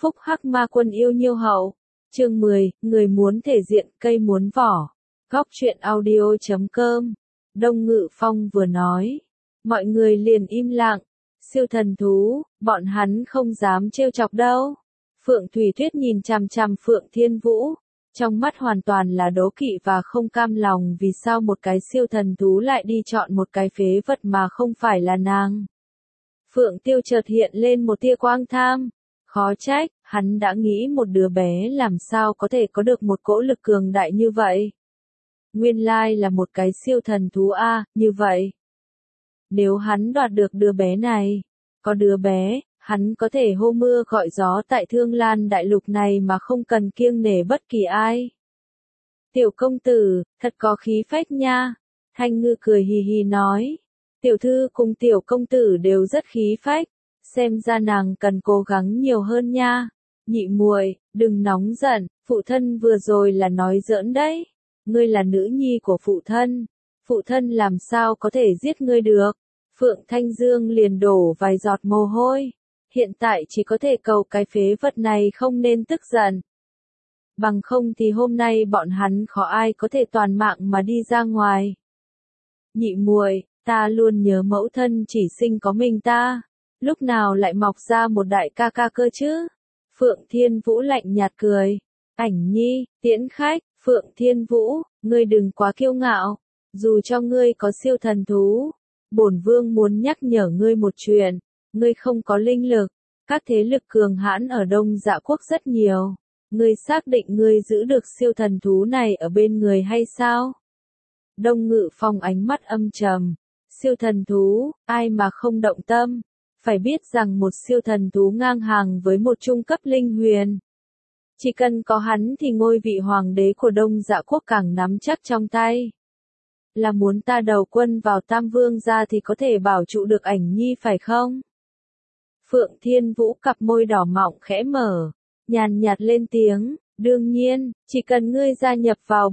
phúc hắc ma quân yêu nhiêu hậu. Chương 10, người muốn thể diện, cây muốn vỏ. Góc truyện audio.com. Đông Ngự Phong vừa nói. Mọi người liền im lặng. Siêu thần thú, bọn hắn không dám trêu chọc đâu. Phượng Thủy Tuyết nhìn chằm chằm Phượng Thiên Vũ. Trong mắt hoàn toàn là đố kỵ và không cam lòng vì sao một cái siêu thần thú lại đi chọn một cái phế vật mà không phải là nàng. Phượng Tiêu chợt hiện lên một tia quang tham. Khó trách, hắn đã nghĩ một đứa bé làm sao có thể có được một cỗ lực cường đại như vậy. Nguyên lai là một cái siêu thần thú A, như vậy. Nếu hắn đoạt được đứa bé này, có đứa bé, hắn có thể hô mưa gọi gió tại Thương Lan đại lục này mà không cần kiêng nể bất kỳ ai. Tiểu công tử, thật có khí phách nha. Thanh Ngư cười hì hì nói. Tiểu thư cùng tiểu công tử đều rất khí phách. Xem ra nàng cần cố gắng nhiều hơn nha. Nhị muội, đừng nóng giận, phụ thân vừa rồi là nói giỡn đấy. Ngươi là nữ nhi của phụ thân làm sao có thể giết ngươi được. Phượng Thanh Dương liền đổ vài giọt mồ hôi. Hiện tại chỉ có thể cầu cái phế vật này không nên tức giận. Bằng không thì hôm nay bọn hắn khó ai có thể toàn mạng mà đi ra ngoài. Nhị muội, ta luôn nhớ mẫu thân chỉ sinh có mình ta. Lúc nào lại mọc ra một đại ca ca cơ chứ? Phượng Thiên Vũ lạnh nhạt cười. Ảnh nhi, tiễn khách, Phượng Thiên Vũ, ngươi đừng quá kiêu ngạo. Dù cho ngươi có siêu thần thú, bổn vương muốn nhắc nhở ngươi một chuyện. Ngươi không có linh lực, các thế lực cường hãn ở Đông Dạ Quốc rất nhiều. Ngươi xác định ngươi giữ được siêu thần thú này ở bên người hay sao? Đông Ngự Phong ánh mắt âm trầm. Siêu thần thú, ai mà không động tâm? Phải biết rằng một siêu thần thú ngang hàng với một trung cấp linh huyền. Chỉ cần có hắn thì ngôi vị hoàng đế của Đông Dạ Quốc càng nắm chắc trong tay. Là muốn ta đầu quân vào Tam Vương gia thì có thể bảo trụ được Ảnh nhi phải không? Phượng Thiên Vũ cặp môi đỏ mọng khẽ mở, nhàn nhạt lên tiếng, đương nhiên, chỉ cần ngươi gia nhập vào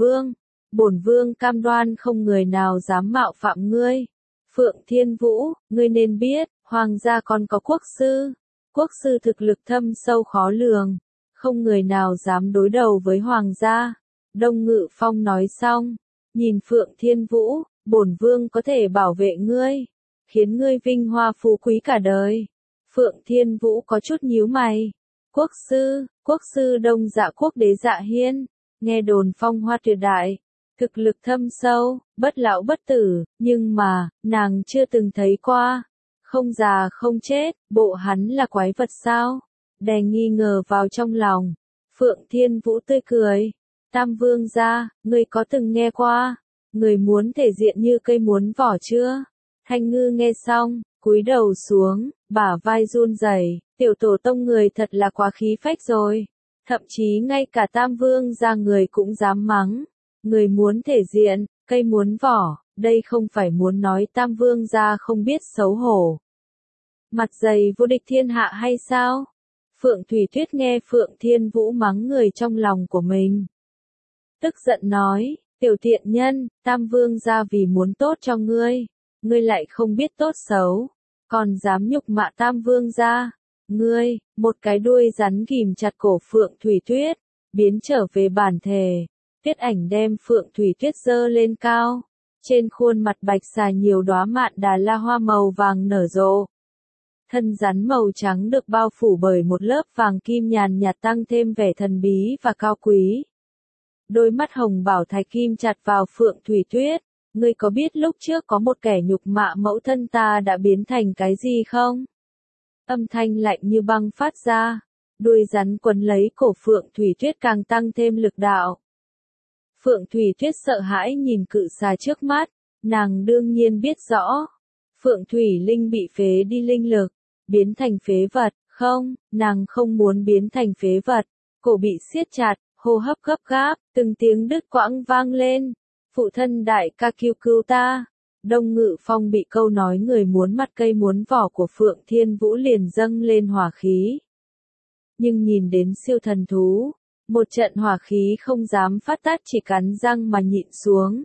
bổn vương cam đoan không người nào dám mạo phạm ngươi. Phượng Thiên Vũ, ngươi nên biết, hoàng gia còn có quốc sư thực lực thâm sâu khó lường, không người nào dám đối đầu với hoàng gia. Đông Ngự Phong nói xong, nhìn Phượng Thiên Vũ, bổn vương có thể bảo vệ ngươi, khiến ngươi vinh hoa phú quý cả đời. Phượng Thiên Vũ có chút nhíu mày. Quốc sư Đông Dạ Quốc đế Dạ Hiên, nghe đồn phong hoa tuyệt đại, thực lực thâm sâu, bất lão bất tử, nhưng mà, nàng chưa từng thấy qua. Không già không chết, bộ hắn là quái vật sao? Đè nghi ngờ vào trong lòng. Phượng Thiên Vũ tươi cười. Tam Vương gia, ngươi có từng nghe qua? Người muốn thể diện như cây muốn vỏ chưa? Thanh Ngư nghe xong, cúi đầu xuống, bả vai run rẩy. Tiểu tổ tông người thật là quá khí phách rồi. Thậm chí ngay cả Tam Vương gia người cũng dám mắng. Người muốn thể diện, cây muốn vỏ, đây không phải muốn nói Tam Vương gia không biết xấu hổ. Mặt dày vô địch thiên hạ hay sao? Phượng Thủy Tuyết nghe Phượng Thiên Vũ mắng người trong lòng của mình. Tức giận nói, tiểu tiện nhân, Tam Vương gia vì muốn tốt cho ngươi lại không biết tốt xấu, còn dám nhục mạ Tam Vương gia. Ngươi, một cái đuôi rắn ghìm chặt cổ Phượng Thủy Tuyết, biến trở về bản thể. Tuyết Ảnh đem Phượng Thủy Tuyết giơ lên cao, trên khuôn mặt bạch xà nhiều đóa mạn đà la hoa màu vàng nở rộ. Thân rắn màu trắng được bao phủ bởi một lớp vàng kim nhàn nhạt tăng thêm vẻ thần bí và cao quý. Đôi mắt hồng bảo thạch kim chặt vào Phượng Thủy Tuyết. Ngươi có biết lúc trước có một kẻ nhục mạ mẫu thân ta đã biến thành cái gì không? Âm thanh lạnh như băng phát ra. Đuôi rắn quấn lấy cổ Phượng Thủy Tuyết càng tăng thêm lực đạo. Phượng Thủy Tuyết sợ hãi nhìn cự xà trước mắt. Nàng đương nhiên biết rõ. Phượng Thủy Linh bị phế đi linh lực, biến thành phế vật. Không, nàng không muốn biến thành phế vật. Cổ bị siết chặt, hô hấp gấp gáp, từng tiếng đứt quãng vang lên. Phụ thân đại ca cứu ta. Đông Ngự Phong bị câu nói người muốn mặt cây muốn vỏ của Phượng Thiên Vũ liền dâng lên hỏa khí. Nhưng nhìn đến siêu thần thú, một trận hỏa khí không dám phát tát, chỉ cắn răng mà nhịn xuống.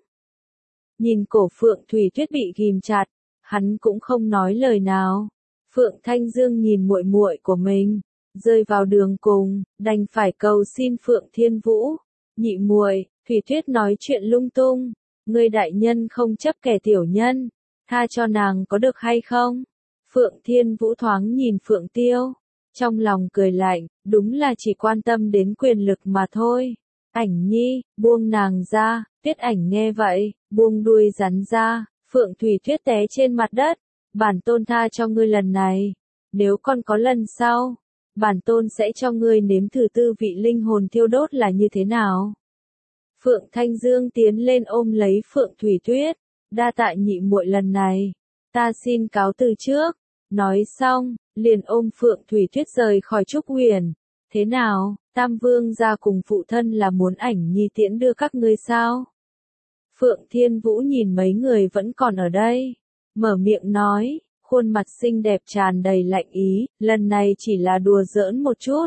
Nhìn cổ Phượng Thủy Tuyết bị ghim chặt, hắn cũng không nói lời nào. Phượng Thanh Dương nhìn muội muội của mình, rơi vào đường cùng, đành phải cầu xin Phượng Thiên Vũ. Nhị muội, Thủy Tuyết nói chuyện lung tung, ngươi đại nhân không chấp kẻ tiểu nhân, tha cho nàng có được hay không? Phượng Thiên Vũ thoáng nhìn Phượng Tiêu, trong lòng cười lạnh, đúng là chỉ quan tâm đến quyền lực mà thôi. Ảnh nhi, buông nàng ra, Tuyết Ảnh nghe vậy, buông đuôi rắn ra, Phượng Thủy Tuyết té trên mặt đất, bản tôn tha cho ngươi lần này, nếu còn có lần sau, bản tôn sẽ cho ngươi nếm thử tư vị linh hồn thiêu đốt là như thế nào. Phượng Thanh Dương tiến lên ôm lấy Phượng Thủy Tuyết, đa tạ nhị muội lần này, ta xin cáo từ trước. Nói xong, liền ôm Phượng Thủy Tuyết rời khỏi Trúc Huyền. Thế nào, Tam Vương gia cùng phụ thân là muốn Ảnh nhi tiễn đưa các ngươi sao? Phượng Thiên Vũ nhìn mấy người vẫn còn ở đây, mở miệng nói, khuôn mặt xinh đẹp tràn đầy lạnh ý, lần này chỉ là đùa giỡn một chút.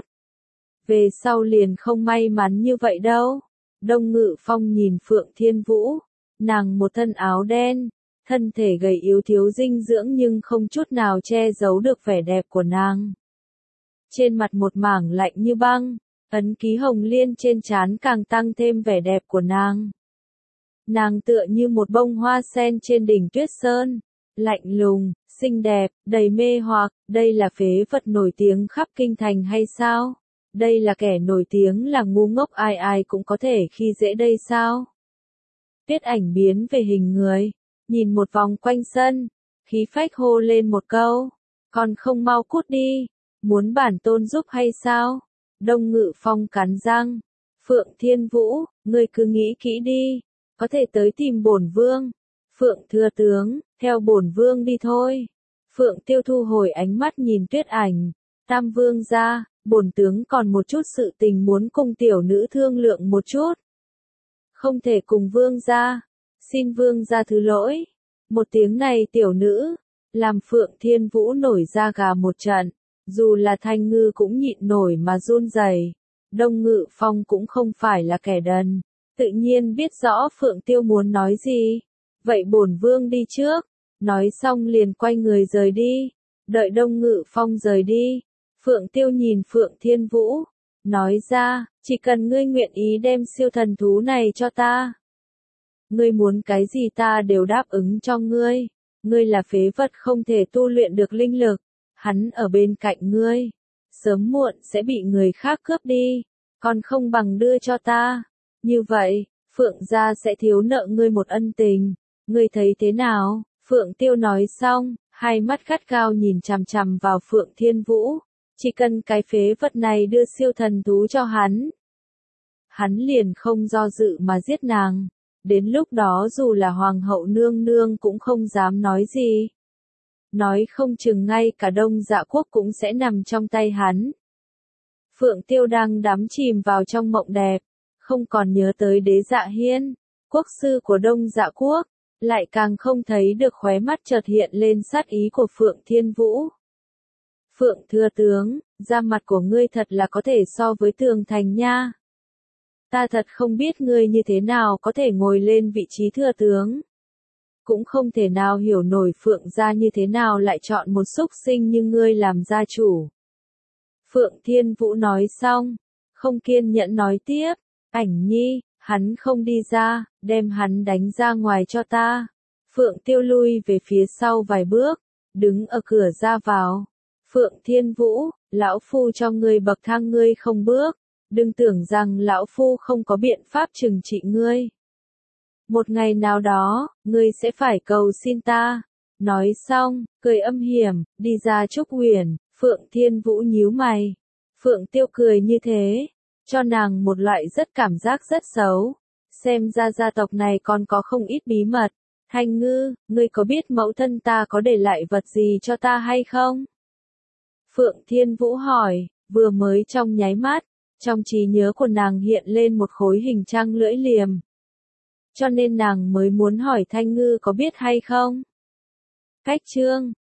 Về sau liền không may mắn như vậy đâu. Đông Ngự Phong nhìn Phượng Thiên Vũ, nàng một thân áo đen, thân thể gầy yếu thiếu dinh dưỡng nhưng không chút nào che giấu được vẻ đẹp của nàng. Trên mặt một mảng lạnh như băng, ấn ký hồng liên trên trán càng tăng thêm vẻ đẹp của nàng. Nàng tựa như một bông hoa sen trên đỉnh tuyết sơn, lạnh lùng, xinh đẹp, đầy mê hoặc, đây là phế vật nổi tiếng khắp kinh thành hay sao? Đây là kẻ nổi tiếng là ngu ngốc ai ai cũng có thể khi dễ đây sao? Tuyết Ảnh biến về hình người, nhìn một vòng quanh sân, khí phách hô lên một câu, còn không mau cút đi, muốn bản tôn giúp hay sao? Đông Ngự Phong cắn răng, Phượng Thiên Vũ, ngươi cứ nghĩ kỹ đi, có thể tới tìm bổn vương. Phượng Thừa Tướng, theo bổn vương đi thôi. Phượng Tiêu thu hồi ánh mắt nhìn Tuyết Ảnh, Tam Vương gia, bổn tướng còn một chút sự tình muốn cùng tiểu nữ thương lượng một chút. Không thể cùng vương gia, xin vương gia thứ lỗi. Một tiếng này tiểu nữ, làm Phượng Thiên Vũ nổi da gà một trận, dù là Thanh Ngư cũng nhịn nổi mà run rẩy. Đông Ngự Phong cũng không phải là kẻ đần, tự nhiên biết rõ Phượng Tiêu muốn nói gì. Vậy bổn vương đi trước, nói xong liền quay người rời đi, đợi Đông Ngự Phong rời đi. Phượng Tiêu nhìn Phượng Thiên Vũ, nói ra, chỉ cần ngươi nguyện ý đem siêu thần thú này cho ta. Ngươi muốn cái gì ta đều đáp ứng cho ngươi. Ngươi là phế vật không thể tu luyện được linh lực. Hắn ở bên cạnh ngươi. Sớm muộn sẽ bị người khác cướp đi. Còn không bằng đưa cho ta. Như vậy, Phượng gia sẽ thiếu nợ ngươi một ân tình. Ngươi thấy thế nào? Phượng Tiêu nói xong, hai mắt gắt gao nhìn chằm chằm vào Phượng Thiên Vũ. Chỉ cần cái phế vật này đưa siêu thần thú cho hắn liền không do dự mà giết nàng. Đến lúc đó dù là hoàng hậu nương nương cũng không dám nói gì. Nói không chừng ngay cả Đông Dạ Quốc cũng sẽ nằm trong tay hắn. Phượng Tiêu đang đắm chìm vào trong mộng đẹp, không còn nhớ tới Đế Dạ Hiên, quốc sư của Đông Dạ Quốc, lại càng không thấy được khóe mắt chợt hiện lên sát ý của Phượng Thiên Vũ. Phượng Thừa Tướng, da mặt của ngươi thật là có thể so với tường thành nha. Ta thật không biết ngươi như thế nào có thể ngồi lên vị trí thừa tướng. Cũng không thể nào hiểu nổi Phượng gia như thế nào lại chọn một súc sinh như ngươi làm gia chủ. Phượng Thiên Vũ nói xong, không kiên nhẫn nói tiếp, Ảnh nhi, hắn không đi ra, đem hắn đánh ra ngoài cho ta. Phượng Tiêu lui về phía sau vài bước, đứng ở cửa ra vào. Phượng Thiên Vũ, lão phu cho ngươi bậc thang ngươi không bước, đừng tưởng rằng lão phu không có biện pháp trừng trị ngươi. Một ngày nào đó, ngươi sẽ phải cầu xin ta. Nói xong, cười âm hiểm, đi ra Trúc Huyền. Phượng Thiên Vũ nhíu mày. Phượng Tiêu cười như thế, cho nàng một loại cảm giác rất xấu. Xem ra gia tộc này còn có không ít bí mật. Thanh Ngư, ngươi có biết mẫu thân ta có để lại vật gì cho ta hay không? Phượng Thiên Vũ hỏi, vừa mới trong nháy mắt, trong trí nhớ của nàng hiện lên một khối hình trăng lưỡi liềm. Cho nên nàng mới muốn hỏi Thanh Ngư có biết hay không? Cách chương